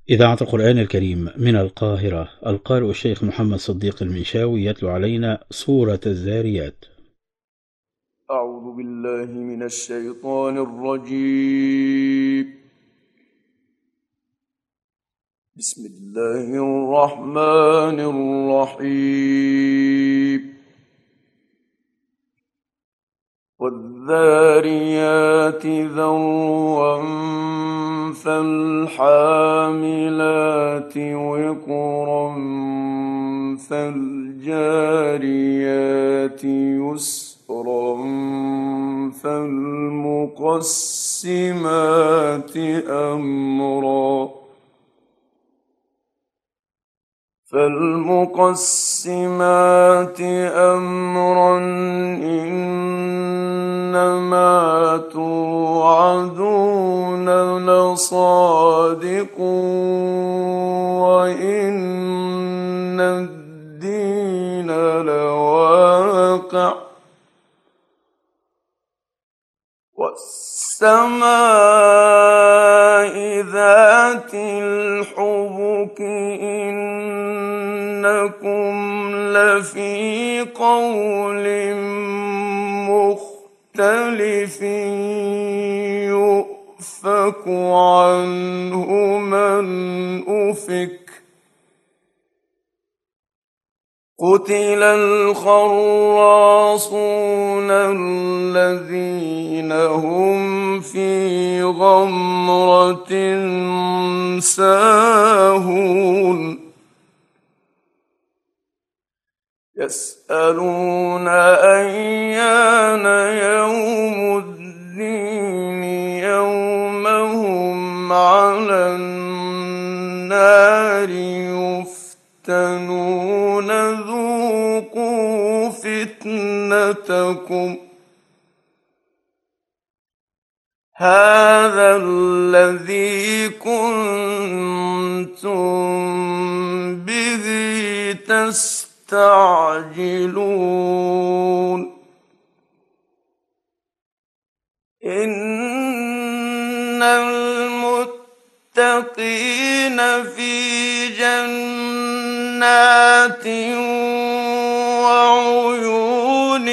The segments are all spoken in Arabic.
إذاعة القرآن الكريم من القاهرة، القارئ الشيخ محمد صديق المنشاوي يتلو علينا سورة الذاريات. أعوذ بالله من الشيطان الرجيم. بسم الله الرحمن الرحيم. والذاريات ذروا فالحاملات وقرا فالجاريات يسرا فالمقسمات أمرا إنما توعدون لصادق وإن الدين لواقع والسماء ذات الحبك إنكم لفي قول مختلف يؤفك عنه من أفك قتل الخراصون الذين هم في غمرة ساهون يسألون أيان يوم الدين يوم هم على النار يفتنون ذوقوا فتنتكم هذا الذي كنتم به تستعجلون إن المتقين في جنات وعيون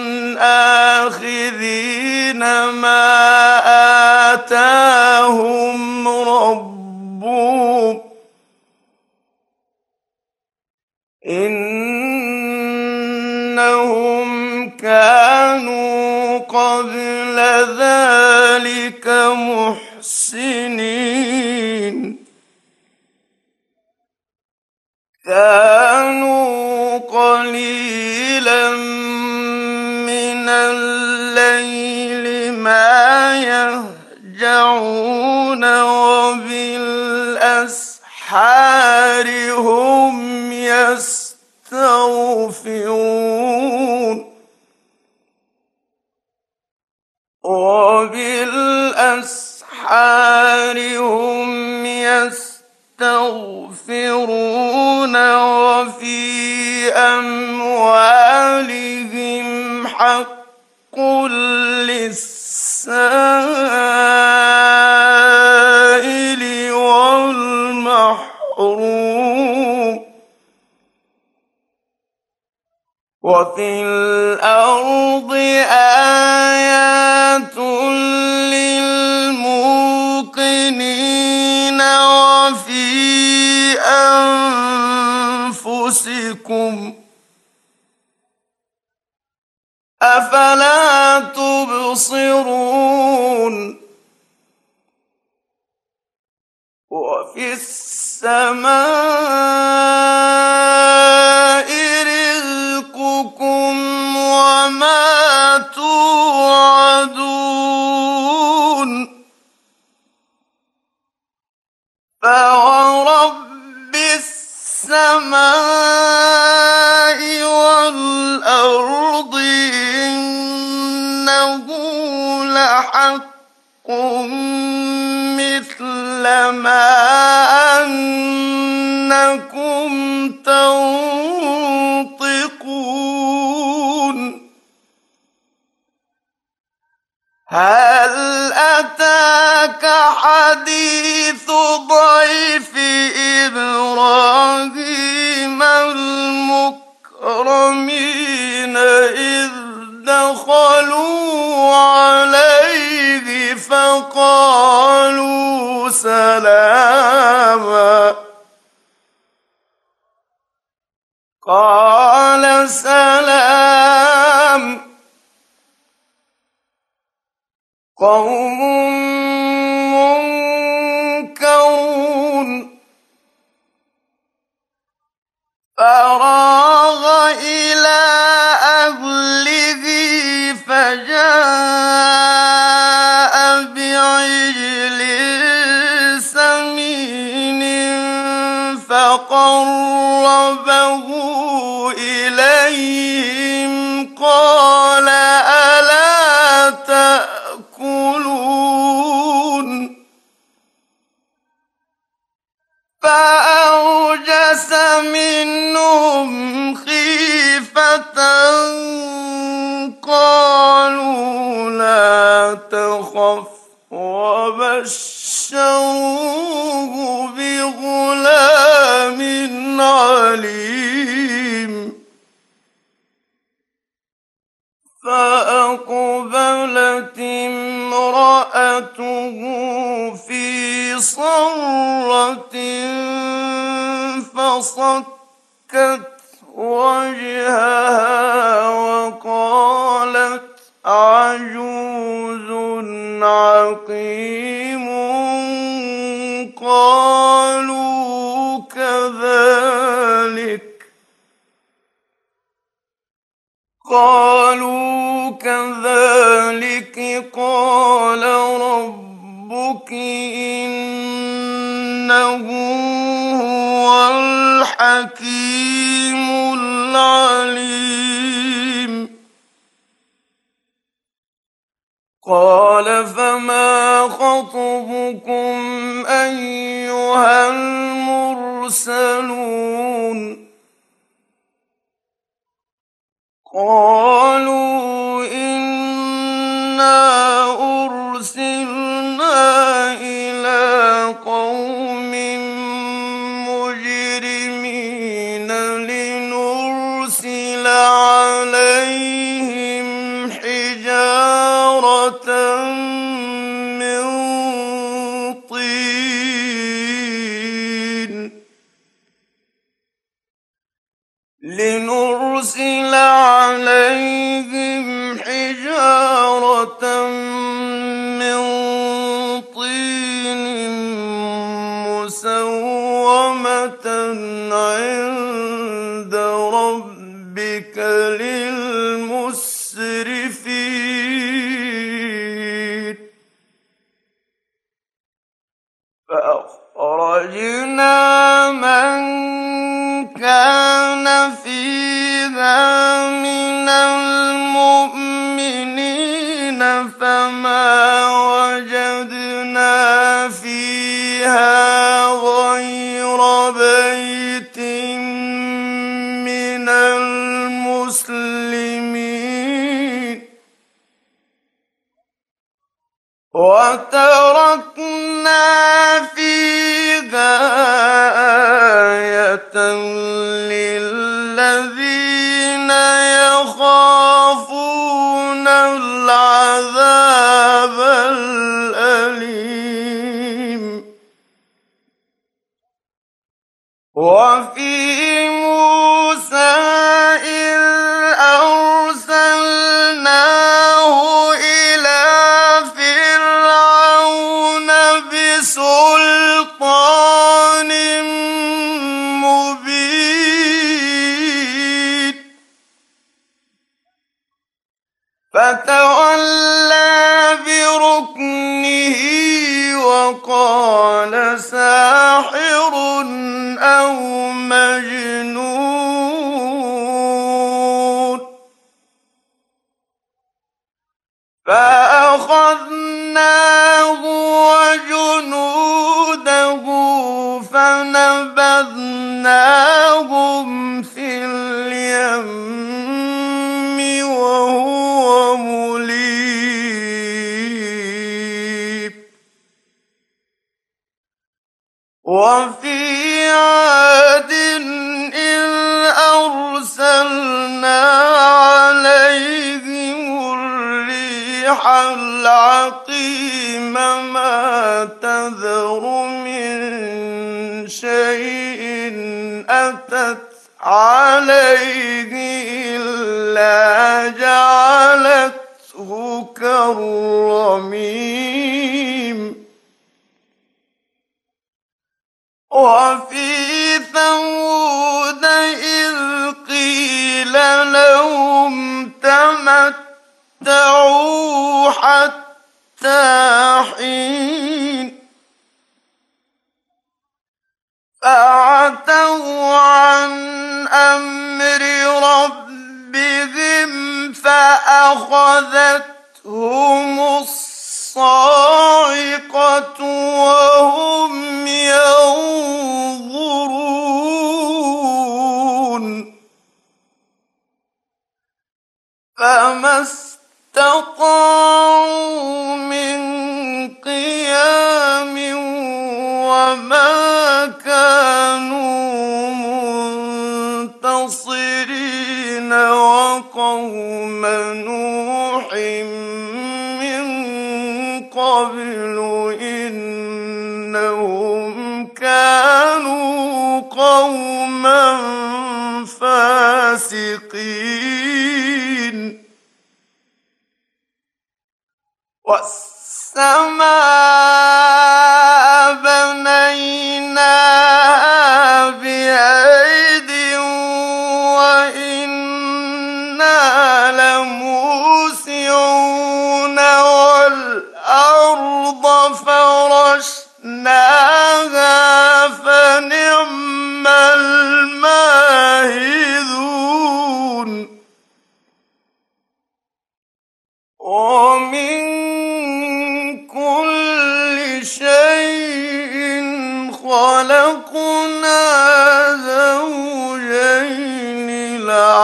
آخذين ما آتاهم ربهم إنهم كانوا قبل ذلك محسنين كانوا قليلا من الليل ما يهجعون وبالأسحار هم يستغفرون وفي أموالهم حق للسائل والمحروم وفي الأرض آيات للموقنين وفي أنفسكم أفلا تبصرون وفي السماء رزقكم وما توعدون فورب السماء والأرض إنه لحق مثل ما أنكم تنطقون هل أتاك حديث ضيف إبراهيم المكرمين إذ دخلوا عليه فقالوا سلاما قال سلام قوم منكرون فراغ إلى أهله فجاء بعجل سمين فقربه إليهم قال ألا تأكلون فأوجس منهم خيفة قالوا لا تخف وبشروه بغلام عليم فأقبلت امرأته في صرة فصكت وجهها وقالت عجوز عقيم قالوا كذلك قال ربك إنه هو الحكيم العليم قال فما خطبكم أيها المرسلون قالوا إنا أرسلنا إلى قوم مجرمين لنرسل عليهم حجارة من طين مسومة عند ربك للمسرفين فأخرجنا من كان فيها من المؤمنين فما وجدنا فيها غير بيت من المسلمين وتركنا فيها آية للذين يخافون العذاب الأليم وفي موسى إذ أرسلناه إلى فرعون بسلطان مبين فتولى بركنه وقال ساحر أو مجنون فأخذناه وجنوده فنبذناهم في اليم وهو مليم عاد إذ أرسلنا عليهم الريح العقيم ما تذر من شيء أتت عليه إلا جعلته كالرميم وفي ثمود إذ قيل لهم تمتعوا حتى حين فعتوا عن أمر ربهم فأخذتهم الصاعقة وهم ينظرون فما استطاعوا من قيام وما كانوا منتصرين وقوم نوح من قبل إنهم كانوا قوما فاسقين والسماء بنيناها بأيد وإنا لموسعون والأرض فرشناها فنعم الماهدون ومن كل شيء خلقنا زوجين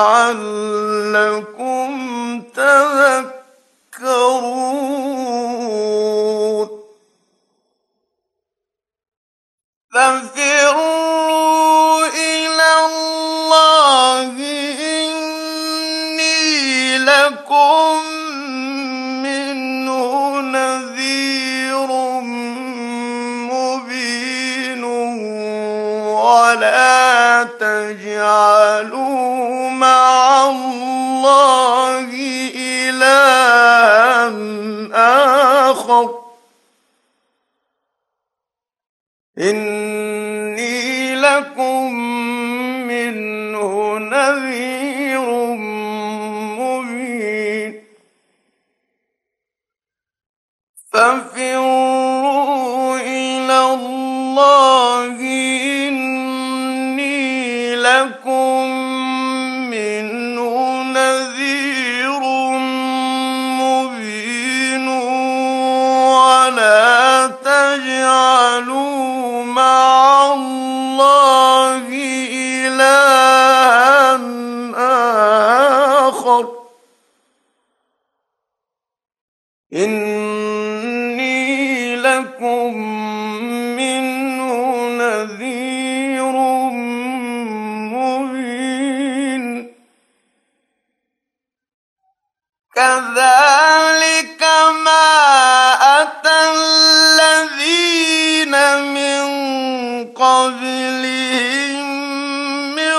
لعلكم تذكرون فانفروا إلى الله إني لكم منه نذير مبين ولا تجعلوا مع الله إلها آخر إني لكم منه نذير مبين فانفروا إلى الله إني لكم منه نذير مبين ولا تجعلوا مع الله إلها آخر إني لكم منه نذير مبين كذلك ما أتى الذين من قبلهم من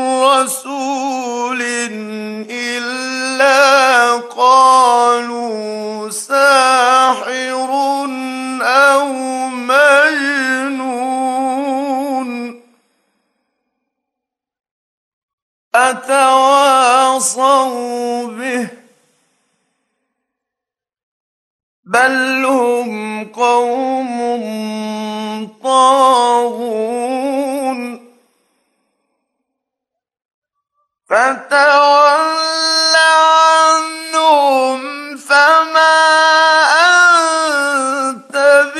رسول إلا قالوا ساحر أو مجنون أتواصوا به بل هم قوم طاغون فتول عنهم فما أنت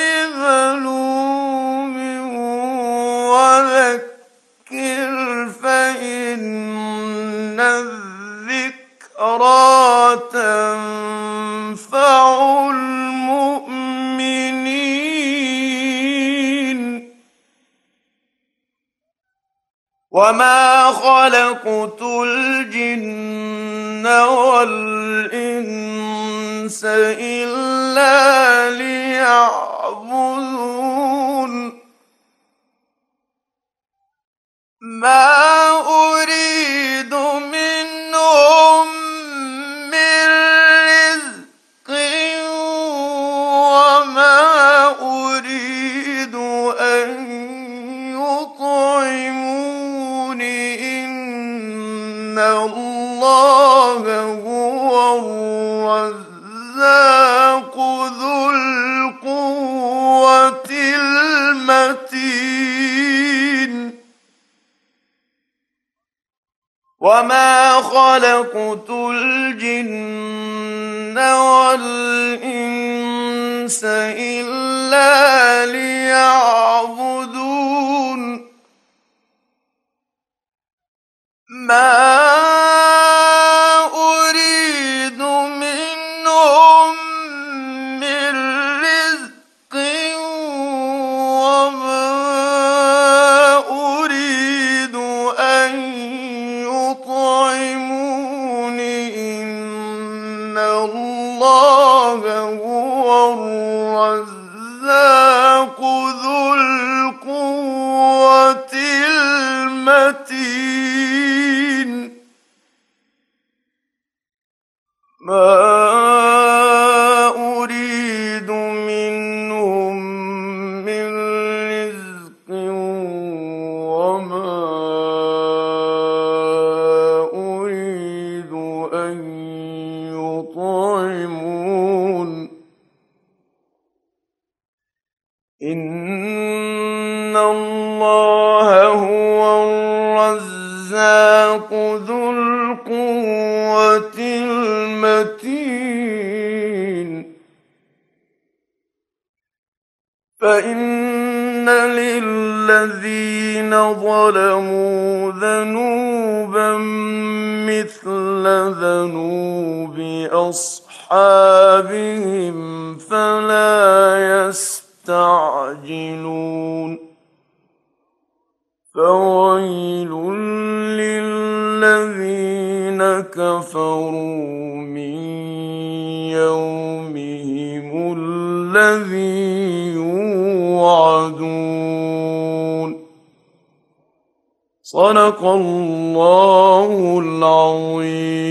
بملوم وذكر فإن الذكرى تنفع المؤمنين وما خلقت الجن والإنس إلا ليعبدون ما أريد منهم من رزق وما أريد أن يطعمون إن الله هو الرزاق ذو القوة المتين وما خلقت الجن والإنس إلا ليعبدون ما أريد منهم من رزق وما أريد أن يطعمون إن الله هو الرزاق ذو القوة المتين ما أريد منهم من رزق وما أريد أن يطعمون إن الله هو الرزاق ذو القوة المتين فإن للذين ظلموا ذنوبا مثل ذنوب أصحابهم فلا يستعجلون فويل للذين كفروا من يومهم الذي يوعدون صدق الله العظيم.